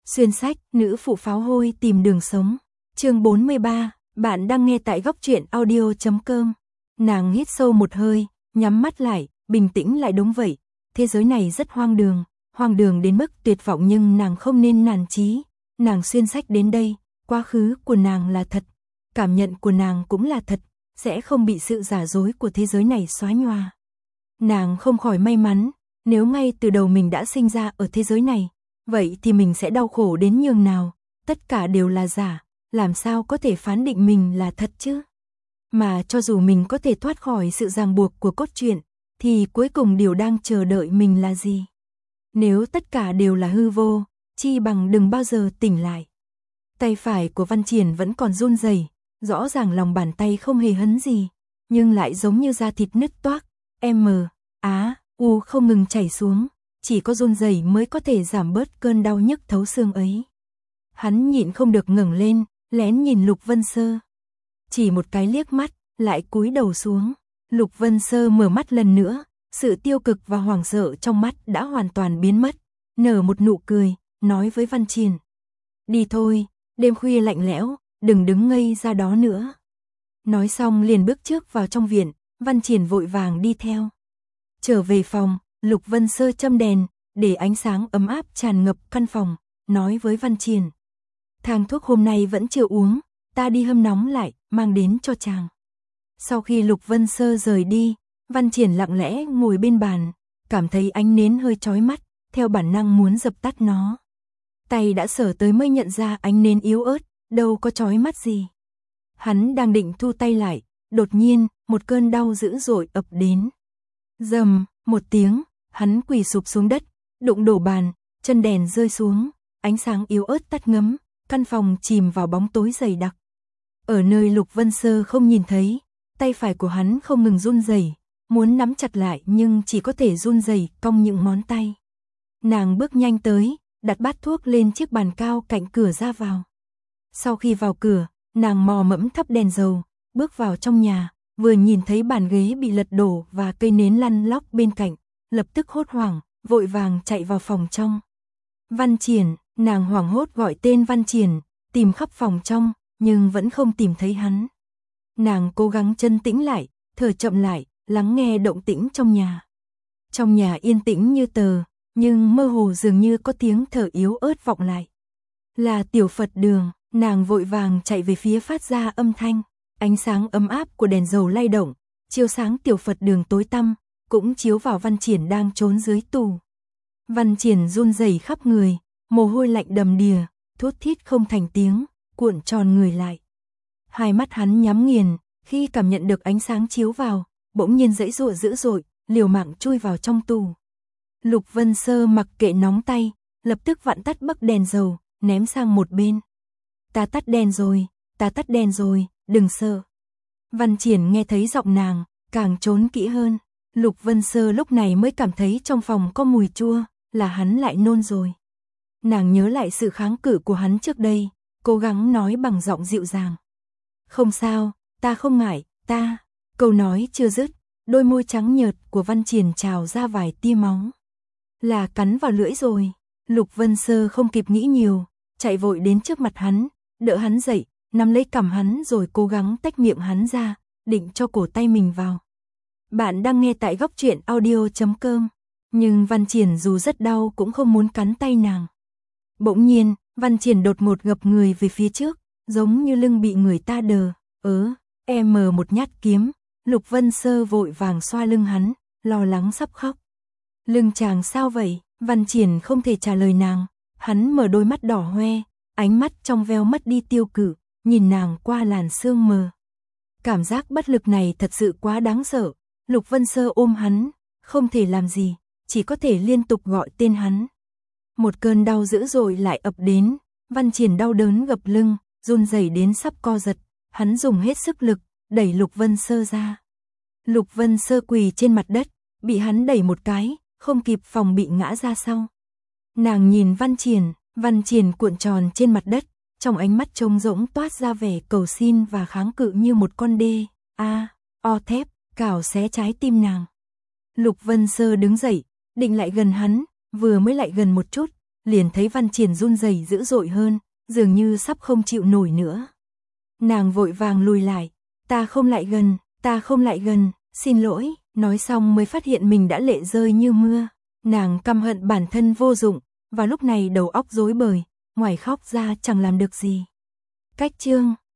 Xuyên sách, nữ phụ pháo hôi tìm đường sống. Chương 43, bạn đang nghe tại góc truyện audio.com. Nàng hít sâu một hơi, nhắm mắt lại, bình tĩnh lại. Đúng vậy, thế giới này rất hoang đường đến mức tuyệt vọng, nhưng nàng không nên nản chí. Nàng xuyên sách đến đây, quá khứ của nàng là thật, cảm nhận của nàng cũng là thật, sẽ không bị sự giả dối của thế giới này xóa nhòa. Nàng không khỏi may mắn, nếu ngay từ đầu mình đã sinh ra ở thế giới này, vậy thì mình sẽ đau khổ đến nhường nào, tất cả đều là giả, làm sao có thể phán định mình là thật chứ? Mà cho dù mình có thể thoát khỏi sự ràng buộc của cốt truyện, thì cuối cùng điều đang chờ đợi mình là gì? Nếu tất cả đều là hư vô, chi bằng đừng bao giờ tỉnh lại. Tay phải của Văn Triển vẫn còn run rẩy, rõ ràng lòng bàn tay không hề hấn gì, nhưng lại giống như da thịt nứt toác, không ngừng chảy xuống, chỉ có run rẩy mới có thể giảm bớt cơn đau nhức thấu xương ấy. Hắn nhịn không được ngẩng lên, lén nhìn Lục Vân Sơ. Chỉ một cái liếc mắt, lại cúi đầu xuống. Lục Vân Sơ mở mắt lần nữa, sự tiêu cực và hoảng sợ trong mắt đã hoàn toàn biến mất, nở một nụ cười, nói với Văn Triển: "Đi thôi, đêm khuya lạnh lẽo, đừng đứng ngây ra đó nữa." Nói xong liền bước trước vào trong viện, Văn Triển vội vàng đi theo. Trở về phòng, Lục Vân Sơ châm đèn, để ánh sáng ấm áp tràn ngập căn phòng, nói với Văn Triển: "Thang thuốc hôm nay vẫn chưa uống, ta đi hâm nóng lại, mang đến cho chàng." Sau khi Lục Vân Sơ rời đi, Văn Triển lặng lẽ ngồi bên bàn, cảm thấy ánh nến hơi chói mắt, theo bản năng muốn dập tắt nó. Tay đã sờ tới mới nhận ra ánh nến yếu ớt, đâu có chói mắt gì. Hắn đang định thu tay lại, đột nhiên, một cơn đau dữ dội ập đến. Rầm, một tiếng, hắn quỳ sụp xuống đất, đụng đổ bàn, chân đèn rơi xuống, ánh sáng yếu ớt tắt ngấm, căn phòng chìm vào bóng tối dày đặc. Ở nơi Lục Vân Sơ không nhìn thấy, tay phải của hắn không ngừng run rẩy, muốn nắm chặt lại nhưng chỉ có thể run rẩy cong những ngón tay. Nàng bước nhanh tới, đặt bát thuốc lên chiếc bàn cao cạnh cửa ra vào. Sau khi vào cửa, nàng mò mẫm thắp đèn dầu, bước vào trong nhà, vừa nhìn thấy bàn ghế bị lật đổ và cây nến lăn lóc bên cạnh, lập tức hốt hoảng, vội vàng chạy vào phòng trong. Văn Triển, nàng hoảng hốt gọi tên Văn Triển, tìm khắp phòng trong, nhưng vẫn không tìm thấy hắn. Nàng cố gắng trấn tĩnh lại, thở chậm lại, lắng nghe động tĩnh trong nhà. Trong nhà yên tĩnh như tờ, nhưng mơ hồ dường như có tiếng thở yếu ớt vọng lại. Là Tiểu Phật Đường, nàng vội vàng chạy về phía phát ra âm thanh. Ánh sáng ấm áp của đèn dầu lay động, chiếu sáng Tiểu Phật Đường tối tăm, cũng chiếu vào Văn Triển đang trốn dưới tù. Văn Triển run rẩy khắp người, mồ hôi lạnh đầm đìa, thút thít không thành tiếng, cuộn tròn người lại. Hai mắt hắn nhắm nghiền, khi cảm nhận được ánh sáng chiếu vào, bỗng nhiên giãy giụa dữ dội, liều mạng chui vào trong tù. Lục Vân Sơ mặc kệ nóng tay, lập tức vặn tắt bấc đèn dầu, ném sang một bên. Ta tắt đèn rồi, đừng sợ." Văn Triển nghe thấy giọng nàng, càng trốn kỹ hơn. Lục Vân Sơ lúc này mới cảm thấy trong phòng có mùi chua, là hắn lại nôn rồi. Nàng nhớ lại sự kháng cự của hắn trước đây, cố gắng nói bằng giọng dịu dàng: "Không sao, ta không ngại, ta." Câu nói chưa dứt, đôi môi trắng nhợt của Văn Triển trào ra vài tia máu. Là cắn vào lưỡi rồi. Lục Vân Sơ không kịp nghĩ nhiều, chạy vội đến trước mặt hắn, đỡ hắn dậy, nắm lấy cằm hắn rồi cố gắng tách miệng hắn ra, định cho cổ tay mình vào. Bạn đang nghe tại góc truyện audio.com. Nhưng Văn Triển dù rất đau cũng không muốn cắn tay nàng. Bỗng nhiên, Văn Triển đột ngột gập người về phía trước, giống như lưng bị người ta đờ, một nhát kiếm. Lục Vân Sơ vội vàng xoa lưng hắn, lo lắng sắp khóc. "Lưng chàng sao vậy?" Văn Triển không thể trả lời nàng, hắn mở đôi mắt đỏ hoe, ánh mắt trong veo mất đi tiêu cự, nhìn nàng qua làn sương mờ. Cảm giác bất lực này thật sự quá đáng sợ. Lục Vân Sơ ôm hắn, không thể làm gì, chỉ có thể liên tục gọi tên hắn. Một cơn đau dữ dội lại ập đến, Văn Triển đau đớn gập lưng, run rẩy đến sắp co giật, hắn dùng hết sức lực, đẩy Lục Vân Sơ ra. Lục Vân Sơ quỳ trên mặt đất, bị hắn đẩy một cái, không kịp phòng bị ngã ra sau. Nàng nhìn Văn Triển cuộn tròn trên mặt đất, trong ánh mắt trống rỗng toát ra vẻ cầu xin và kháng cự như một con đê, thép, cào xé trái tim nàng. Lục Vân Sơ đứng dậy, định lại gần hắn, vừa mới lại gần một chút, liền thấy Văn Triển run rẩy dữ dội hơn, dường như sắp không chịu nổi nữa. Nàng vội vàng lùi lại, ta không lại gần, xin lỗi, nói xong mới phát hiện mình đã lệ rơi như mưa. Nàng căm hận bản thân vô dụng, và lúc này đầu óc rối bời, ngoài khóc ra chẳng làm được gì. Cách chương